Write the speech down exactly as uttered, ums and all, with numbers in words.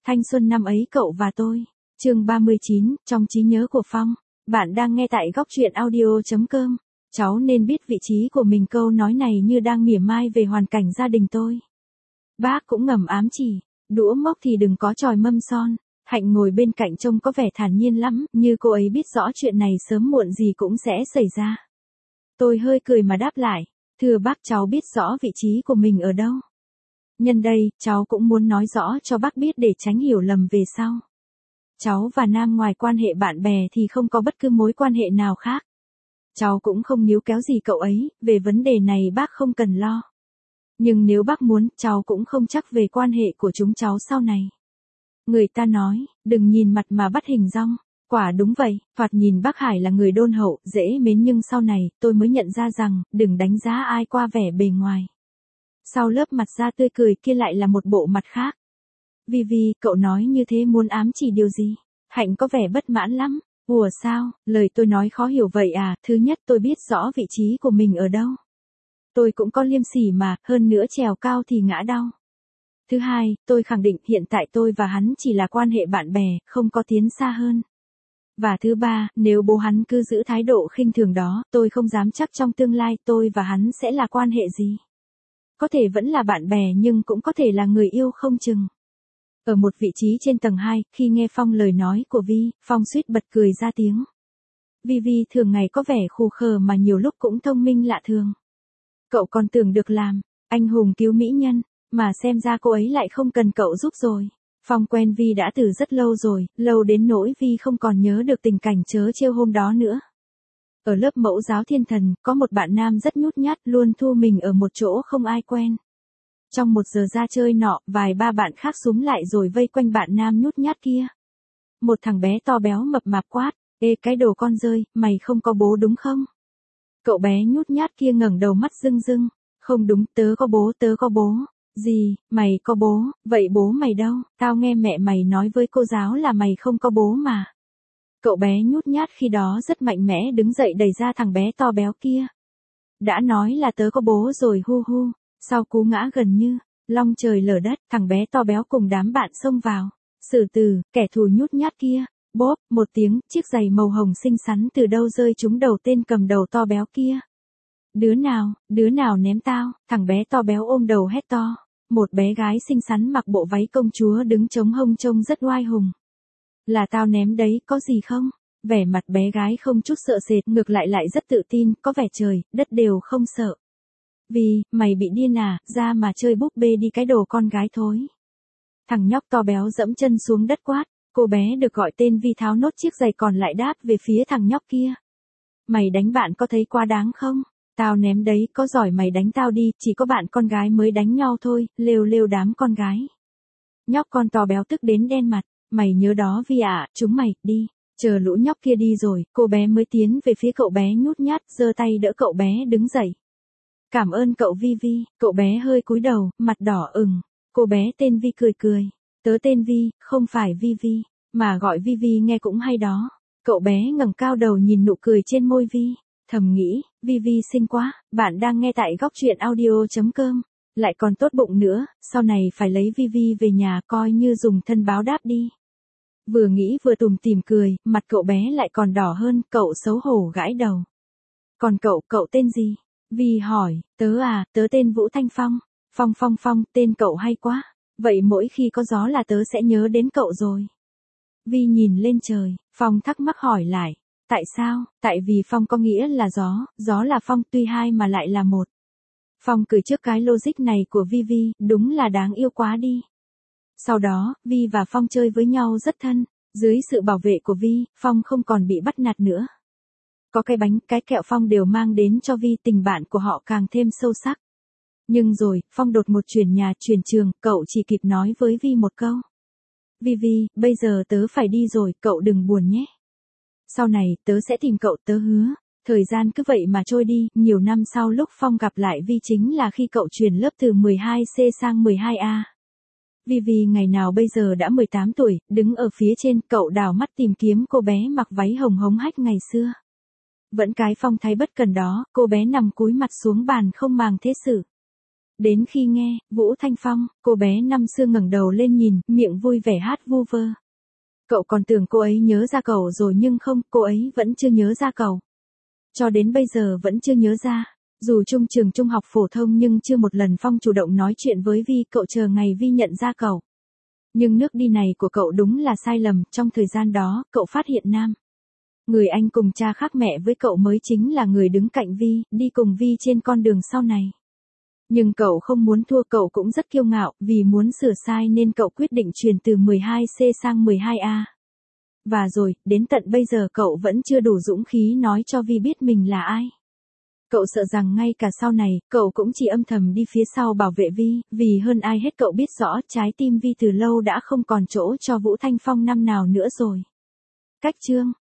Thanh xuân năm ấy cậu và tôi. Chương ba mươi chín, trong trí nhớ của Phong. Bạn đang nghe tại góc truyện audio chấm com. Cháu nên biết vị trí của mình, câu nói này như đang mỉa mai về hoàn cảnh gia đình tôi. Bác cũng ngầm ám chỉ, đũa mốc thì đừng có chòi mâm son. Hạnh ngồi bên cạnh trông có vẻ thản nhiên lắm, như cô ấy biết rõ chuyện này sớm muộn gì cũng sẽ xảy ra. Tôi hơi cười mà đáp lại, thưa bác, cháu biết rõ vị trí của mình ở đâu. Nhân đây, cháu cũng muốn nói rõ cho bác biết để tránh hiểu lầm về sau. Cháu và Nam ngoài quan hệ bạn bè thì không có bất cứ mối quan hệ nào khác. Cháu cũng không níu kéo gì cậu ấy, về vấn đề này bác không cần lo. Nhưng nếu bác muốn, cháu cũng không chắc về quan hệ của chúng cháu sau này. Người ta nói, đừng nhìn mặt mà bắt hình dong. Quả đúng vậy, thoạt nhìn bác Hải là người đôn hậu, dễ mến, nhưng sau này, tôi mới nhận ra rằng, đừng đánh giá ai qua vẻ bề ngoài. Sau lớp mặt da tươi cười kia lại là một bộ mặt khác. Vi Vi, cậu nói như thế muốn ám chỉ điều gì? Hạnh có vẻ bất mãn lắm. Ủa sao, lời tôi nói khó hiểu vậy à? Thứ nhất, tôi biết rõ vị trí của mình ở đâu. Tôi cũng có liêm sỉ mà, hơn nữa trèo cao thì ngã đau. Thứ hai, tôi khẳng định hiện tại tôi và hắn chỉ là quan hệ bạn bè, không có tiến xa hơn. Và thứ ba, nếu bố hắn cứ giữ thái độ khinh thường đó, tôi không dám chắc trong tương lai tôi và hắn sẽ là quan hệ gì. Có thể vẫn là bạn bè nhưng cũng có thể là người yêu không chừng. Ở một vị trí trên tầng hai, khi nghe Phong lời nói của Vi, Phong suýt bật cười ra tiếng. Vi Vi thường ngày có vẻ khù khờ mà nhiều lúc cũng thông minh lạ thường. Cậu còn tưởng được làm anh hùng cứu mỹ nhân, mà xem ra cô ấy lại không cần cậu giúp rồi. Phong quen Vi đã từ rất lâu rồi, lâu đến nỗi Vi không còn nhớ được tình cảnh trớ trêu hôm đó nữa. Ở lớp mẫu giáo thiên thần, có một bạn nam rất nhút nhát, luôn thu mình ở một chỗ không ai quen. Trong một giờ ra chơi nọ, vài ba bạn khác xúm lại rồi vây quanh bạn nam nhút nhát kia. Một thằng bé to béo mập mạp quát, ê cái đồ con dơi, mày không có bố đúng không? Cậu bé nhút nhát kia ngẩng đầu mắt rưng rưng, không đúng, tớ có bố, tớ có bố. Gì, mày có bố, vậy bố mày đâu? Tao nghe mẹ mày nói với cô giáo là mày không có bố mà. Cậu bé nhút nhát khi đó rất mạnh mẽ đứng dậy đẩy ra thằng bé to béo kia. Đã nói là tớ có bố rồi, hu hu. Sau cú ngã gần như long trời lở đất, thằng bé to béo cùng đám bạn xông vào. Sử từ, kẻ thù nhút nhát kia. Bốp, một tiếng, chiếc giày màu hồng xinh xắn từ đâu rơi trúng đầu tên cầm đầu to béo kia. Đứa nào, đứa nào ném tao? Thằng bé to béo ôm đầu hét to. Một bé gái xinh xắn mặc bộ váy công chúa đứng chống hông trông rất oai hùng. Là tao ném đấy, có gì không? Vẻ mặt bé gái không chút sợ sệt, ngược lại lại rất tự tin, có vẻ trời, đất đều không sợ. Vì, mày bị điên à, ra mà chơi búp bê đi cái đồ con gái thối. Thằng nhóc to béo dẫm chân xuống đất quát, cô bé được gọi tên Vi tháo nốt chiếc giày còn lại đáp về phía thằng nhóc kia. Mày đánh bạn có thấy quá đáng không? Tao ném đấy, có giỏi mày đánh tao đi, chỉ có bạn con gái mới đánh nhau thôi, lêu lêu đám con gái. Nhóc con to béo tức đến đen mặt, mày nhớ đó Vi ạ, chúng mày, đi. Chờ lũ nhóc kia đi rồi, cô bé mới tiến về phía cậu bé nhút nhát, giơ tay đỡ cậu bé đứng dậy. Cảm ơn cậu Vi Vi, cậu bé hơi cúi đầu, mặt đỏ ửng. Cô bé tên Vi cười cười. Tớ tên Vi, không phải Vi Vi, mà gọi Vi Vi nghe cũng hay đó. Cậu bé ngẩng cao đầu nhìn nụ cười trên môi Vi, thầm nghĩ, Vi Vi xinh quá. Bạn đang nghe tại góc truyện audio chấm com. Lại còn tốt bụng nữa, sau này phải lấy Vi Vi về nhà coi như dùng thân báo đáp đi. Vừa nghĩ vừa tủm tỉm cười, mặt cậu bé lại còn đỏ hơn, cậu xấu hổ gãi đầu. Còn cậu, cậu tên gì? Vi hỏi, tớ à, tớ tên Vũ Thanh Phong. Phong Phong Phong, tên cậu hay quá. Vậy mỗi khi có gió là tớ sẽ nhớ đến cậu rồi. Vi nhìn lên trời, Phong thắc mắc hỏi lại. Tại sao? Tại vì Phong có nghĩa là gió, gió là Phong tuy hai mà lại là một. Phong cười trước cái logic này của Vi Vi, đúng là đáng yêu quá đi. Sau đó, Vi và Phong chơi với nhau rất thân. Dưới sự bảo vệ của Vi, Phong không còn bị bắt nạt nữa. Có cái bánh, cái kẹo Phong đều mang đến cho Vi, tình bạn của họ càng thêm sâu sắc. Nhưng rồi, Phong đột ngột chuyển nhà, chuyển trường, cậu chỉ kịp nói với Vi một câu. Vi Vi, bây giờ tớ phải đi rồi, cậu đừng buồn nhé. Sau này, tớ sẽ tìm cậu, tớ hứa. Thời gian cứ vậy mà trôi đi, nhiều năm sau lúc Phong gặp lại Vi chính là khi cậu chuyển lớp từ mười hai C sang mười hai A. Vi Vi ngày nào bây giờ đã mười tám tuổi, đứng ở phía trên, cậu đảo mắt tìm kiếm cô bé mặc váy hồng hống hách ngày xưa. Vẫn cái phong thái bất cần đó, cô bé nằm cúi mặt xuống bàn không màng thế sự. Đến khi nghe, Vũ Thanh Phong, cô bé năm xưa ngẩng đầu lên nhìn, miệng vui vẻ hát vu vơ. Cậu còn tưởng cô ấy nhớ ra cậu rồi nhưng không, cô ấy vẫn chưa nhớ ra cậu. Cho đến bây giờ vẫn chưa nhớ ra. Dù chung trường trung học phổ thông nhưng chưa một lần Phong chủ động nói chuyện với Vi, cậu chờ ngày Vi nhận ra cậu. Nhưng nước đi này của cậu đúng là sai lầm, trong thời gian đó, cậu phát hiện Nam. Người anh cùng cha khác mẹ với cậu mới chính là người đứng cạnh Vi, đi cùng Vi trên con đường sau này. Nhưng cậu không muốn thua, cậu cũng rất kiêu ngạo, vì muốn sửa sai nên cậu quyết định chuyển từ mười hai C sang mười hai A. Và rồi, đến tận bây giờ cậu vẫn chưa đủ dũng khí nói cho Vi biết mình là ai. Cậu sợ rằng ngay cả sau này, cậu cũng chỉ âm thầm đi phía sau bảo vệ Vi, vì hơn ai hết cậu biết rõ trái tim Vi từ lâu đã không còn chỗ cho Vũ Thanh Phong năm nào nữa rồi. Cách chương